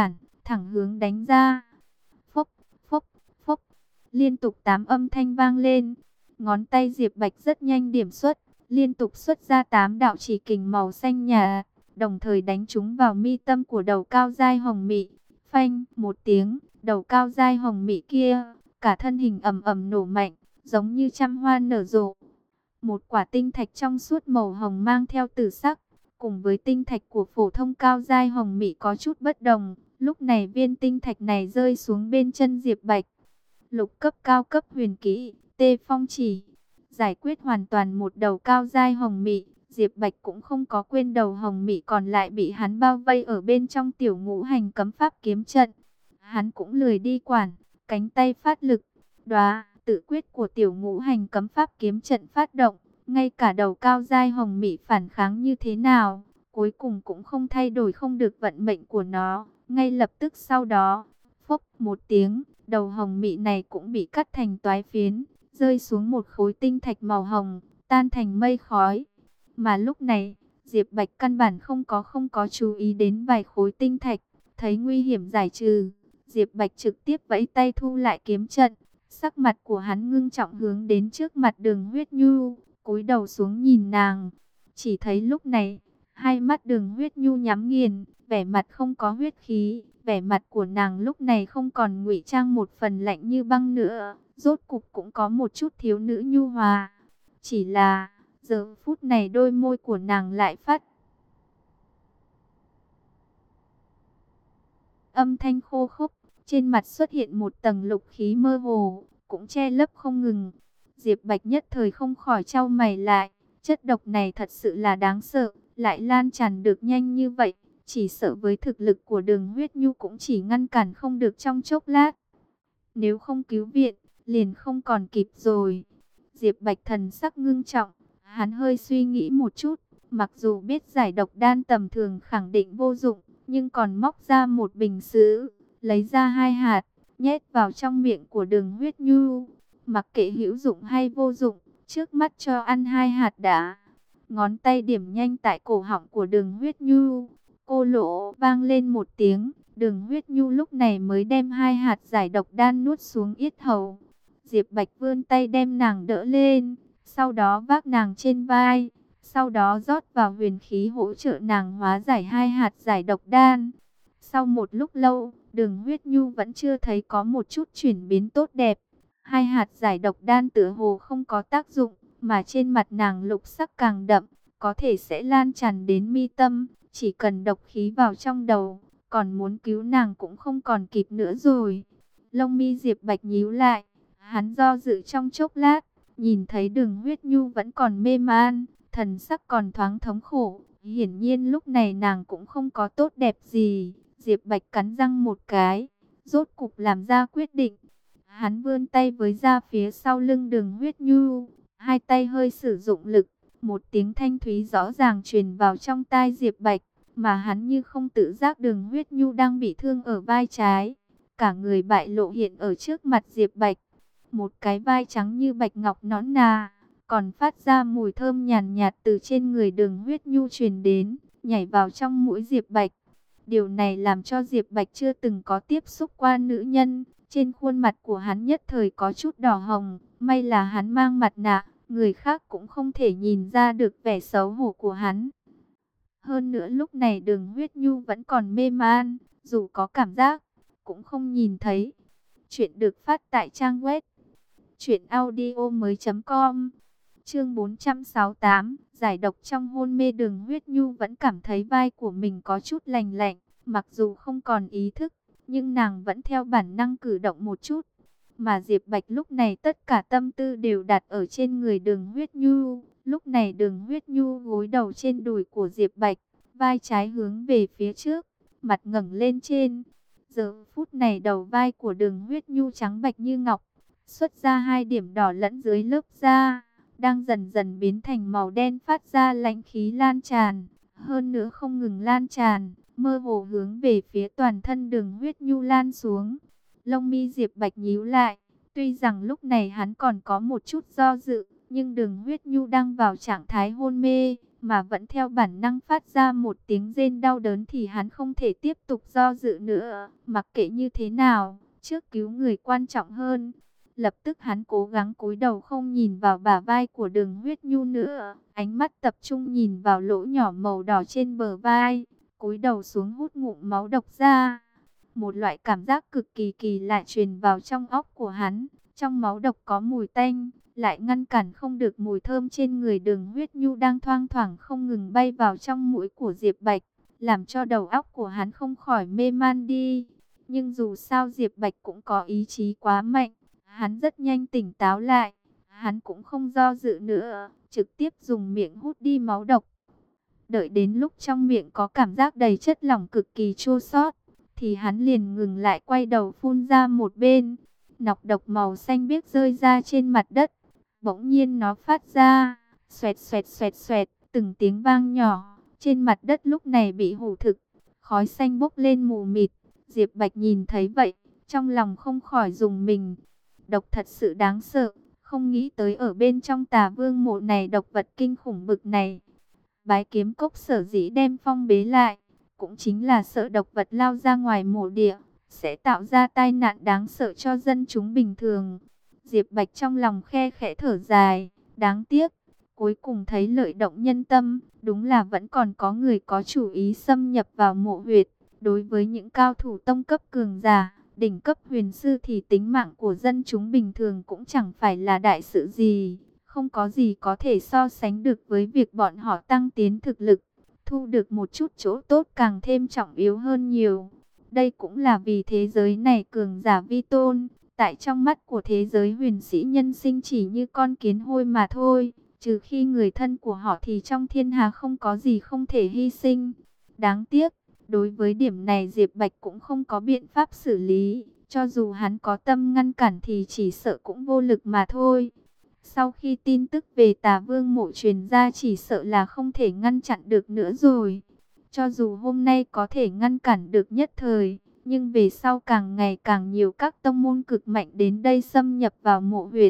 thẳng hướng đánh ra. Phốc, phốc, phốc, liên tục 8 âm thanh vang lên. Ngón tay Diệp Bạch rất nhanh điểm xuất, liên tục xuất ra 8 đạo chỉ kình màu xanh nhà, đồng thời đánh trúng vào mi tâm của đầu cao giai hồng mị. Phanh, một tiếng, đầu cao giai hồng mị kia, cả thân hình ầm ầm nổ mạnh, giống như trăm hoa nở rộ. Một quả tinh thạch trong suốt màu hồng mang theo tử sắc, cùng với tinh thạch của phổ thông cao giai hồng mị có chút bất đồng. Lúc này viên tinh thạch này rơi xuống bên chân Diệp Bạch. Lục cấp cao cấp huyền kỹ, Tê Phong chỉ, giải quyết hoàn toàn một đầu cao giai hồng mị. Diệp Bạch cũng không có quên đầu hồng mị còn lại bị hắn bao vây ở bên trong tiểu ngũ hành cấm pháp kiếm trận. Hắn cũng lười đi quản, cánh tay phát lực, đóa tự quyết của tiểu ngũ hành cấm pháp kiếm trận phát động. Ngay cả đầu cao giai hồng mị phản kháng như thế nào, cuối cùng cũng không thay đổi không được vận mệnh của nó. Ngay lập tức sau đó, phốc một tiếng, đầu hồng mị này cũng bị cắt thành toái phiến, rơi xuống một khối tinh thạch màu hồng, tan thành mây khói. Mà lúc này, Diệp Bạch căn bản không có chú ý đến vài khối tinh thạch, thấy nguy hiểm giải trừ, Diệp Bạch trực tiếp vẫy tay thu lại kiếm trận. Sắc mặt của hắn ngưng trọng hướng đến trước mặt Đường Huyết Nhu, cúi đầu xuống nhìn nàng. Chỉ thấy lúc này, hai mắt Đường Huyết Nhu nhắm nghiền, vẻ mặt không có huyết khí, vẻ mặt của nàng lúc này không còn ngụy trang một phần lạnh như băng nữa, rốt cục cũng có một chút thiếu nữ nhu hòa. Chỉ là, giờ phút này đôi môi của nàng lại phát âm thanh khô khốc, trên mặt xuất hiện một tầng lục khí mơ hồ, cũng che lấp không ngừng. Diệp Bạch nhất thời không khỏi chau mày lại, chất độc này thật sự là đáng sợ, lại lan tràn được nhanh như vậy, chỉ sợ với thực lực của Đường Huyết Nhu cũng chỉ ngăn cản không được trong chốc lát. Nếu không cứu viện, liền không còn kịp rồi. Diệp Bạch thần sắc ngưng trọng, hắn hơi suy nghĩ một chút, mặc dù biết giải độc đan tầm thường khẳng định vô dụng, nhưng còn móc ra một bình sứ, lấy ra 2 hạt, nhét vào trong miệng của Đường Huyết Nhu. Mặc kệ hữu dụng hay vô dụng, trước mắt cho ăn 2 hạt đã. Ngón tay điểm nhanh tại cổ họng của Đường Huyết Nhu, cô lỗ vang lên một tiếng. Đường Huyết Nhu lúc này mới đem 2 hạt giải độc đan nuốt xuống yết hầu. Diệp Bạch vươn tay đem nàng đỡ lên, sau đó vác nàng trên vai, sau đó rót vào huyền khí hỗ trợ nàng hóa giải 2 hạt giải độc đan. Sau một lúc lâu, Đường Huyết Nhu vẫn chưa thấy có một chút chuyển biến tốt đẹp. 2 hạt giải độc đan tựa hồ không có tác dụng, mà trên mặt nàng lục sắc càng đậm, có thể sẽ lan tràn đến mi tâm. Chỉ cần độc khí vào trong đầu, còn muốn cứu nàng cũng không còn kịp nữa rồi. Lông mi Diệp Bạch nhíu lại, hắn do dự trong chốc lát, nhìn thấy Đường Huyết Nhu vẫn còn mê man, thần sắc còn thoáng thống khổ. Hiển nhiên lúc này nàng cũng không có tốt đẹp gì. Diệp Bạch cắn răng một cái, rốt cục làm ra quyết định. Hắn vươn tay với ra phía sau lưng Đường Huyết Nhu, hai tay hơi sử dụng lực, một tiếng thanh thúy rõ ràng truyền vào trong tai Diệp Bạch, mà hắn như không tự giác Đường Huyết Nhu đang bị thương ở vai trái, cả người bại lộ hiện ở trước mặt Diệp Bạch. Một cái vai trắng như bạch ngọc nõn nà, còn phát ra mùi thơm nhàn nhạt từ trên người Đường Huyết Nhu truyền đến, nhảy vào trong mũi Diệp Bạch. Điều này làm cho Diệp Bạch chưa từng có tiếp xúc qua nữ nhân, trên khuôn mặt của hắn nhất thời có chút đỏ hồng. May là hắn mang mặt nạ, người khác cũng không thể nhìn ra được vẻ xấu hổ của hắn. Hơn nữa lúc này Đường Huyết Nhu vẫn còn mê man, dù có cảm giác, cũng không nhìn thấy. Chuyện được phát tại trang web truyệnaudiomoi.com. Chương 468, giải độc trong hôn mê. Đường Huyết Nhu vẫn cảm thấy vai của mình có chút lành lạnh, mặc dù không còn ý thức, nhưng nàng vẫn theo bản năng cử động một chút. Mà Diệp Bạch lúc này tất cả tâm tư đều đặt ở trên người Đường Huyết Nhu. Lúc này Đường Huyết Nhu gối đầu trên đùi của Diệp Bạch, vai trái hướng về phía trước, mặt ngẩng lên trên. Giờ phút này đầu vai của Đường Huyết Nhu trắng bạch như ngọc, xuất ra 2 điểm đỏ lẫn dưới lớp da, đang dần dần biến thành màu đen phát ra lãnh khí lan tràn. Hơn nữa không ngừng lan tràn, mơ hồ hướng về phía toàn thân Đường Huyết Nhu lan xuống. Lông mi Diệp Bạch nhíu lại, tuy rằng lúc này hắn còn có một chút do dự, nhưng Đường Huyết Nhu đang vào trạng thái hôn mê, mà vẫn theo bản năng phát ra một tiếng rên đau đớn thì hắn không thể tiếp tục do dự nữa. Mặc kệ như thế nào, trước cứu người quan trọng hơn. Lập tức hắn cố gắng cúi đầu không nhìn vào bả vai của Đường Huyết Nhu nữa, ánh mắt tập trung nhìn vào lỗ nhỏ màu đỏ trên bờ vai, cúi đầu xuống hút ngụm máu độc ra. Một loại cảm giác cực kỳ kỳ lạ truyền vào trong óc của hắn, trong máu độc có mùi tanh, lại ngăn cản không được mùi thơm trên người Đường Huyết Nhu đang thoang thoảng không ngừng bay vào trong mũi của Diệp Bạch, làm cho đầu óc của hắn không khỏi mê man đi. Nhưng dù sao Diệp Bạch cũng có ý chí quá mạnh, hắn rất nhanh tỉnh táo lại, hắn cũng không do dự nữa, trực tiếp dùng miệng hút đi máu độc. Đợi đến lúc trong miệng có cảm giác đầy chất lỏng cực kỳ chua xót, thì hắn liền ngừng lại, quay đầu phun ra một bên. Nọc độc màu xanh biếc rơi ra trên mặt đất. Bỗng nhiên nó phát ra xoẹt xoẹt xoẹt xoẹt từng tiếng vang nhỏ. Trên mặt đất lúc này bị hủ thực, khói xanh bốc lên mù mịt. Diệp Bạch nhìn thấy vậy, trong lòng không khỏi rùng mình. Độc thật sự đáng sợ, không nghĩ tới ở bên trong Tà Vương mộ này độc vật kinh khủng bực này. Bái Kiếm Cốc sở dĩ đem phong bế lại, cũng chính là sợ độc vật lao ra ngoài mộ địa, sẽ tạo ra tai nạn đáng sợ cho dân chúng bình thường. Diệp Bạch trong lòng khe khẽ thở dài, đáng tiếc, cuối cùng thấy lợi động nhân tâm, đúng là vẫn còn có người có chủ ý xâm nhập vào mộ huyệt. Đối với những cao thủ tông cấp cường giả, đỉnh cấp huyền sư thì tính mạng của dân chúng bình thường cũng chẳng phải là đại sự gì. Không có gì có thể so sánh được với việc bọn họ tăng tiến thực lực, thu được một chút chỗ tốt càng thêm trọng yếu hơn nhiều. Đây cũng là vì thế giới này cường giả vi tôn, tại trong mắt của thế giới huyền sĩ nhân sinh chỉ như con kiến hôi mà thôi. Trừ khi người thân của họ thì trong thiên hà không có gì không thể hy sinh. Đáng tiếc, đối với điểm này Diệp Bạch cũng không có biện pháp xử lý. Cho dù hắn có tâm ngăn cản thì chỉ sợ cũng vô lực mà thôi. Sau khi tin tức về Tà Vương mộ truyền ra chỉ sợ là không thể ngăn chặn được nữa rồi. Cho dù hôm nay có thể ngăn cản được nhất thời, nhưng về sau càng ngày càng nhiều các tông môn cực mạnh đến đây xâm nhập vào mộ huyệt.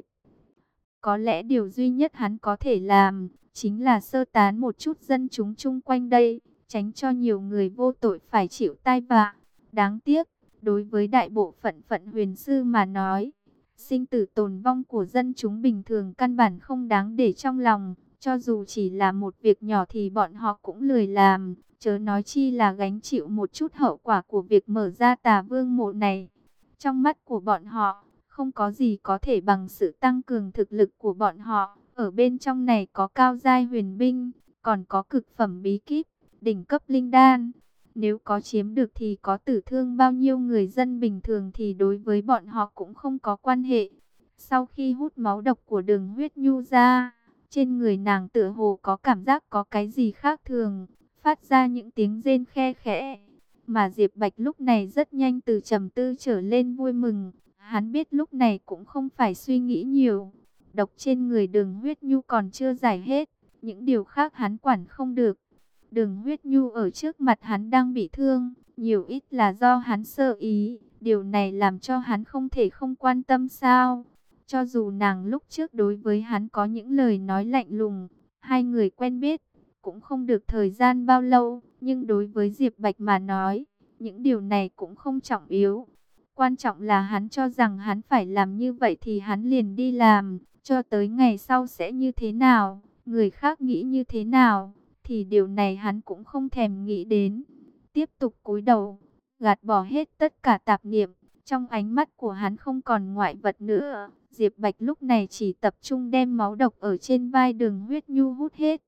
Có lẽ điều duy nhất hắn có thể làm, chính là sơ tán một chút dân chúng chung quanh đây, tránh cho nhiều người vô tội phải chịu tai vạ. Đáng tiếc, đối với đại bộ phận huyền sư mà nói, sinh tử tồn vong của dân chúng bình thường căn bản không đáng để trong lòng. Cho dù chỉ là một việc nhỏ thì bọn họ cũng lười làm, chớ nói chi là gánh chịu một chút hậu quả của việc mở ra Tà Vương mộ này. Trong mắt của bọn họ, không có gì có thể bằng sự tăng cường thực lực của bọn họ. Ở bên trong này có cao giai huyền binh, còn có cực phẩm bí kíp, đỉnh cấp linh đan. Nếu có chiếm được thì có tử thương bao nhiêu người dân bình thường thì đối với bọn họ cũng không có quan hệ. Sau khi hút máu độc của Đường Huyết Nhu ra, trên người nàng tựa hồ có cảm giác có cái gì khác thường, phát ra những tiếng rên khe khẽ. Mà Diệp Bạch lúc này rất nhanh từ trầm tư trở lên vui mừng. Hắn biết lúc này cũng không phải suy nghĩ nhiều. Độc trên người Đường Huyết Nhu còn chưa giải hết, những điều khác hắn quản không được. Đường Huyết Nhu ở trước mặt hắn đang bị thương, nhiều ít là do hắn sơ ý. Điều này làm cho hắn không thể không quan tâm sao. Cho dù nàng lúc trước đối với hắn có những lời nói lạnh lùng, hai người quen biết, cũng không được thời gian bao lâu. Nhưng đối với Diệp Bạch mà nói, những điều này cũng không trọng yếu. Quan trọng là hắn cho rằng hắn phải làm như vậy thì hắn liền đi làm. Cho tới ngày sau sẽ như thế nào, người khác nghĩ như thế nào, thì điều này hắn cũng không thèm nghĩ đến. Tiếp tục cúi đầu, gạt bỏ hết tất cả tạp niệm. Trong ánh mắt của hắn không còn ngoại vật nữa. Diệp Bạch lúc này chỉ tập trung đem máu độc ở trên vai Đường Huyết Nhu hút hết.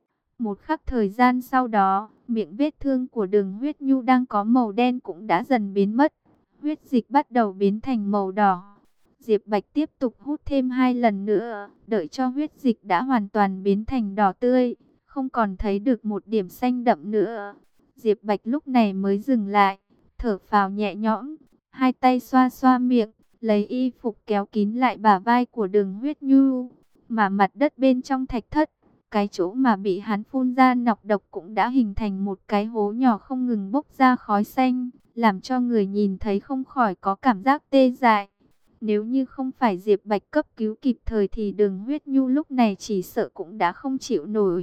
Một khắc thời gian sau đó, miệng vết thương của Đường Huyết Nhu đang có màu đen cũng đã dần biến mất. Huyết dịch bắt đầu biến thành màu đỏ. Diệp Bạch tiếp tục hút thêm 2 lần nữa, đợi cho huyết dịch đã hoàn toàn biến thành đỏ tươi, không còn thấy được một điểm xanh đậm nữa. Diệp Bạch lúc này mới dừng lại, thở phào nhẹ nhõm, hai tay xoa xoa miệng, lấy y phục kéo kín lại bả vai của Đường Huyết Nhu. Mà mặt đất bên trong thạch thất, cái chỗ mà bị hắn phun ra nọc độc cũng đã hình thành một cái hố nhỏ không ngừng bốc ra khói xanh, làm cho người nhìn thấy không khỏi có cảm giác tê dại. Nếu như không phải Diệp Bạch cấp cứu kịp thời thì Đường Huyết Nhu lúc này chỉ sợ cũng đã không chịu nổi.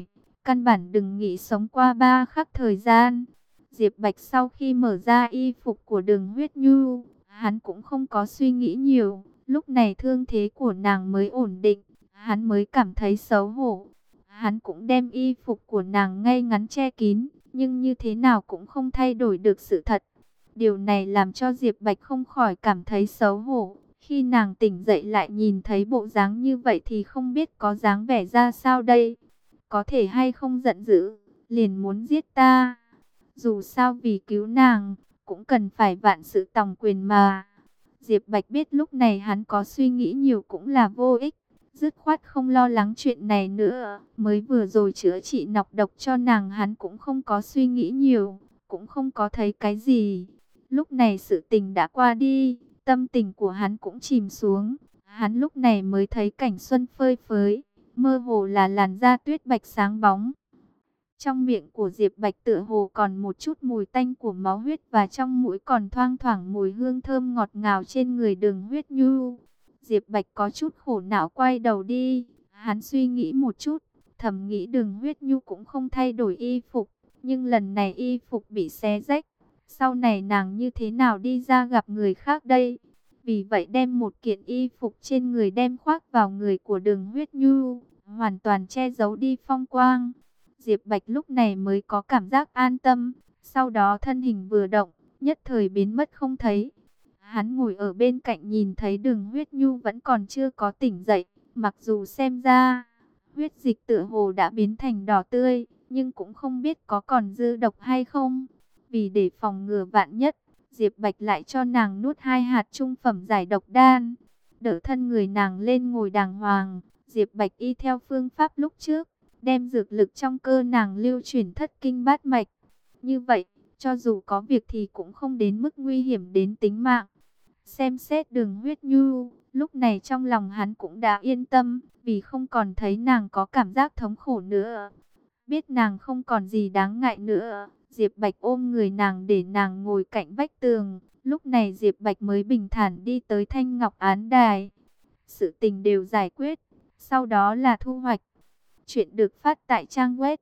căn bản đừng nghĩ sống qua 3 khắc thời gian. Diệp Bạch sau khi mở ra y phục của Đường Huyết Nhu, hắn cũng không có suy nghĩ nhiều. Lúc này thương thế của nàng mới ổn định, hắn mới cảm thấy xấu hổ. Hắn cũng đem y phục của nàng ngay ngắn che kín, nhưng như thế nào cũng không thay đổi được sự thật. Điều này làm cho Diệp Bạch không khỏi cảm thấy xấu hổ. Khi nàng tỉnh dậy lại nhìn thấy bộ dáng như vậy thì không biết có dáng vẻ ra sao đây. Có thể hay không giận dữ, liền muốn giết ta. Dù sao vì cứu nàng, cũng cần phải vạn sự tòng quyền mà. Diệp Bạch biết lúc này hắn có suy nghĩ nhiều cũng là vô ích. Dứt khoát không lo lắng chuyện này nữa. Mới vừa rồi chữa trị nọc độc cho nàng, hắn cũng không có suy nghĩ nhiều, cũng không có thấy cái gì. Lúc này sự tình đã qua đi, tâm tình của hắn cũng chìm xuống. Hắn lúc này mới thấy cảnh xuân phơi phới, mơ hồ là làn da tuyết bạch sáng bóng. Trong miệng của Diệp Bạch tựa hồ còn một chút mùi tanh của máu huyết, và trong mũi còn thoang thoảng mùi hương thơm ngọt ngào trên người Đường Huyết Nhu. Diệp Bạch có chút khổ não quay đầu đi. Hắn suy nghĩ một chút, thầm nghĩ Đường Huyết Nhu cũng không thay đổi y phục, nhưng lần này y phục bị xé rách. Sau này nàng như thế nào đi ra gặp người khác đây? Vì vậy đem một kiện y phục trên người đem khoác vào người của Đường Huyết Nhu, hoàn toàn che giấu đi phong quang. Diệp Bạch lúc này mới có cảm giác an tâm. Sau đó thân hình vừa động, nhất thời biến mất không thấy. Hắn ngồi ở bên cạnh nhìn thấy Đường Huyết Nhu vẫn còn chưa có tỉnh dậy. Mặc dù xem ra, huyết dịch tựa hồ đã biến thành đỏ tươi, nhưng cũng không biết có còn dư độc hay không. Vì để phòng ngừa vạn nhất, Diệp Bạch lại cho nàng nuốt 2 hạt trung phẩm giải độc đan. Đỡ thân người nàng lên ngồi đàng hoàng, Diệp Bạch y theo phương pháp lúc trước, đem dược lực trong cơ nàng lưu chuyển thất kinh bát mạch. Như vậy, cho dù có việc thì cũng không đến mức nguy hiểm đến tính mạng. Xem xét Đường Huyết Nhu, lúc này trong lòng hắn cũng đã yên tâm, vì không còn thấy nàng có cảm giác thống khổ nữa. Biết nàng không còn gì đáng ngại nữa, Diệp Bạch ôm người nàng để nàng ngồi cạnh vách tường. Lúc này Diệp Bạch mới bình thản đi tới Thanh Ngọc Án Đài. Sự tình đều giải quyết, sau đó là thu hoạch. Chuyện được phát tại trang web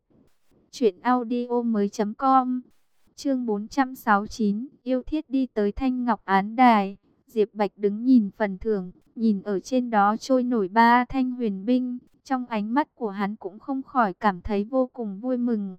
truyệnaudiomoi.com. Chương 469, yêu thiết đi tới Thanh Ngọc Án Đài. Diệp Bạch đứng nhìn phần thưởng, nhìn ở trên đó trôi nổi 3 thanh huyền binh, trong ánh mắt của hắn cũng không khỏi cảm thấy vô cùng vui mừng.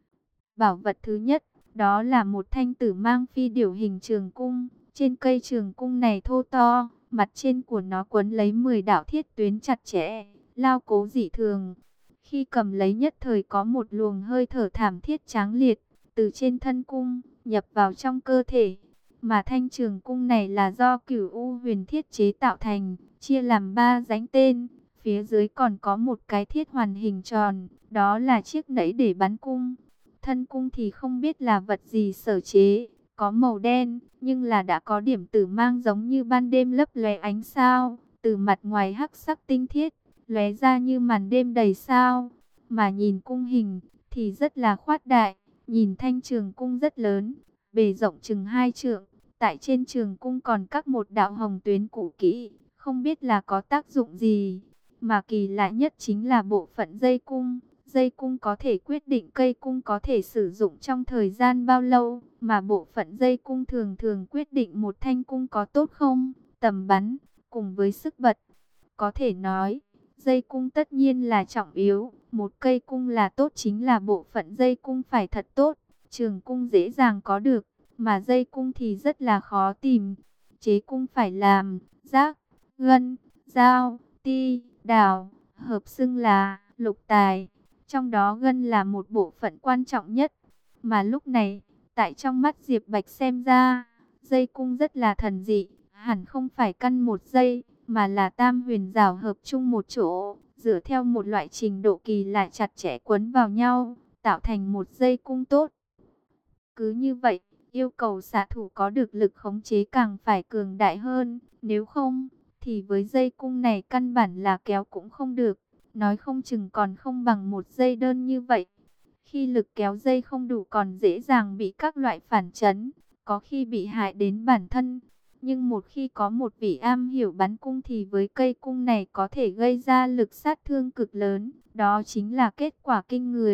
Bảo vật thứ nhất, đó là một thanh tử mang phi điểu hình trường cung. Trên cây trường cung này thô to, mặt trên của nó quấn lấy 10 đạo thiết tuyến chặt chẽ, lao cố dị thường. Khi cầm lấy nhất thời có một luồng hơi thở thảm thiết tráng liệt, từ trên thân cung, nhập vào trong cơ thể. Mà thanh trường cung này là do Cửu U Huyền Thiết chế tạo thành, chia làm 3 nhánh tên. Phía dưới còn có một cái thiết hoàn hình tròn, đó là chiếc nẫy để bắn cung. Thân cung thì không biết là vật gì sở chế, có màu đen, nhưng là đã có điểm tử mang giống như ban đêm lấp lóe ánh sao, từ mặt ngoài hắc sắc tinh thiết, lóe ra như màn đêm đầy sao. Mà nhìn cung hình thì rất là khoát đại, nhìn thanh trường cung rất lớn, bề rộng chừng 2 trượng, tại trên trường cung còn các một đạo hồng tuyến cũ kỹ, không biết là có tác dụng gì. Mà kỳ lạ nhất chính là bộ phận dây cung. Dây cung có thể quyết định cây cung có thể sử dụng trong thời gian bao lâu, mà bộ phận dây cung thường thường quyết định một thanh cung có tốt không, tầm bắn, cùng với sức bật. Có thể nói, dây cung tất nhiên là trọng yếu, một cây cung là tốt chính là bộ phận dây cung phải thật tốt. Trường cung dễ dàng có được, mà dây cung thì rất là khó tìm. Chế cung phải làm, giác, gân, dao, ti, đào, hợp xưng là lục tài. Trong đó gân là một bộ phận quan trọng nhất. Mà lúc này, tại trong mắt Diệp Bạch xem ra, dây cung rất là thần dị. Hẳn không phải căn một dây, mà là tam huyền rào hợp chung một chỗ, dựa theo một loại trình độ kỳ lạ chặt chẽ quấn vào nhau, tạo thành một dây cung tốt. Cứ như vậy, yêu cầu xạ thủ có được lực khống chế càng phải cường đại hơn. Nếu không, thì với dây cung này căn bản là kéo cũng không được. Nói không chừng còn không bằng một dây đơn như vậy. Khi lực kéo dây không đủ còn dễ dàng bị các loại phản chấn, có khi bị hại đến bản thân. Nhưng một khi có một vị am hiểu bắn cung thì với cây cung này có thể gây ra lực sát thương cực lớn. Đó chính là kết quả kinh người.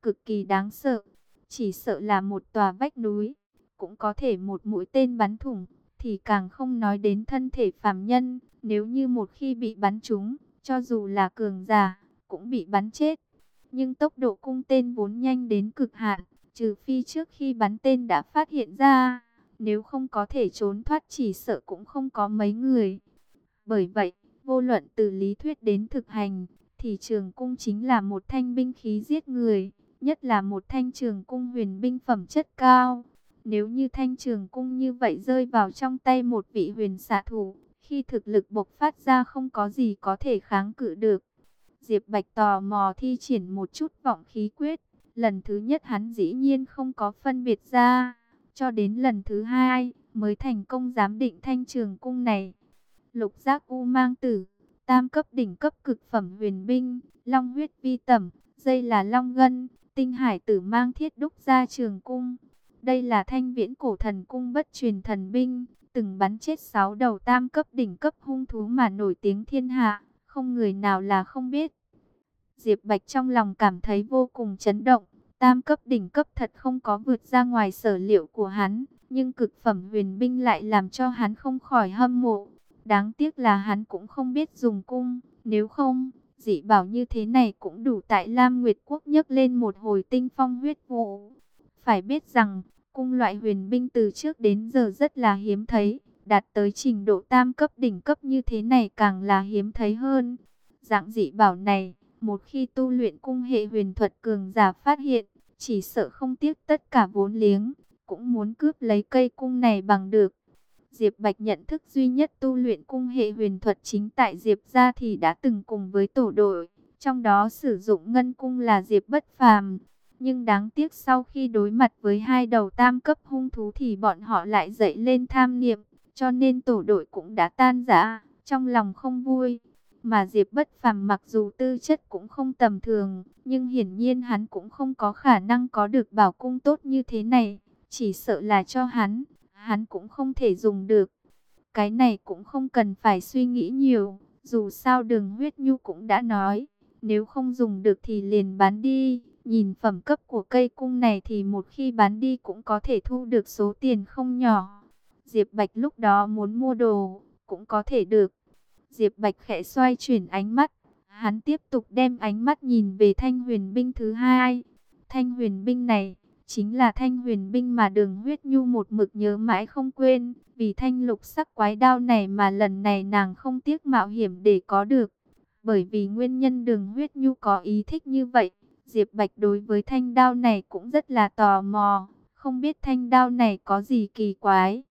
cực kỳ đáng sợ. Chỉ sợ là một tòa vách núi, cũng có thể một mũi tên bắn thủng, thì càng không nói đến thân thể phàm nhân. Nếu như một khi bị bắn trúng, cho dù là cường giả, cũng bị bắn chết. Nhưng tốc độ cung tên vốn nhanh đến cực hạn, trừ phi trước khi bắn tên đã phát hiện ra, nếu không có thể trốn thoát chỉ sợ cũng không có mấy người. Bởi vậy, vô luận từ lý thuyết đến thực hành, thì trường cung chính là một thanh binh khí giết người, nhất là một thanh trường cung huyền binh phẩm chất cao. Nếu như thanh trường cung như vậy rơi vào trong tay một vị huyền xạ thủ, khi thực lực bộc phát ra không có gì có thể kháng cự được. Diệp Bạch tò mò thi triển một chút vọng khí quyết. Lần thứ nhất hắn dĩ nhiên không có phân biệt ra, cho đến lần thứ hai mới thành công giám định thanh trường cung này. Lục giác u mang tử, tam cấp đỉnh cấp cực phẩm huyền binh, long huyết vi tẩm, dây là long ngân, tinh hải tử mang thiết đúc ra trường cung. Đây là thanh viễn cổ thần cung bất truyền thần binh, từng bắn chết 6 đầu tam cấp đỉnh cấp hung thú mà nổi tiếng thiên hạ, không người nào là không biết. Diệp Bạch trong lòng cảm thấy vô cùng chấn động, tam cấp đỉnh cấp thật không có vượt ra ngoài sở liệu của hắn, nhưng cực phẩm huyền binh lại làm cho hắn không khỏi hâm mộ. Đáng tiếc là hắn cũng không biết dùng cung, nếu không, dị bảo như thế này cũng đủ tại Lam Nguyệt Quốc nhấc lên một hồi tinh phong huyết vũ. Phải biết rằng, cung loại huyền binh từ trước đến giờ rất là hiếm thấy, đạt tới trình độ tam cấp đỉnh cấp như thế này càng là hiếm thấy hơn. Dạng dị bảo này, một khi tu luyện cung hệ huyền thuật cường giả phát hiện, chỉ sợ không tiếc tất cả vốn liếng, cũng muốn cướp lấy cây cung này bằng được. Diệp Bạch nhận thức duy nhất tu luyện cung hệ huyền thuật chính tại Diệp gia thì đã từng cùng với tổ đội, trong đó sử dụng ngân cung là Diệp Bất Phàm. Nhưng đáng tiếc sau khi đối mặt với hai đầu tam cấp hung thú thì bọn họ lại dậy lên tham niệm, cho nên tổ đội cũng đã tan rã, trong lòng không vui. Mà Diệp Bất Phàm mặc dù tư chất cũng không tầm thường, nhưng hiển nhiên hắn cũng không có khả năng có được bảo cung tốt như thế này, chỉ sợ là cho hắn cũng không thể dùng được. Cái này cũng không cần phải suy nghĩ nhiều, dù sao Đường Huyết Nhu cũng đã nói, nếu không dùng được thì liền bán đi. Nhìn phẩm cấp của cây cung này thì một khi bán đi cũng có thể thu được số tiền không nhỏ. Diệp Bạch lúc đó muốn mua đồ, cũng có thể được. Diệp Bạch khẽ xoay chuyển ánh mắt, hắn tiếp tục đem ánh mắt nhìn về thanh huyền binh thứ hai. Thanh huyền binh này chính là thanh huyền binh mà Đường Huyết Nhu một mực nhớ mãi không quên, vì thanh lục sắc quái đao này mà lần này nàng không tiếc mạo hiểm để có được. Bởi vì nguyên nhân Đường Huyết Nhu có ý thích như vậy, Diệp Bạch đối với thanh đao này cũng rất là tò mò, không biết thanh đao này có gì kỳ quái.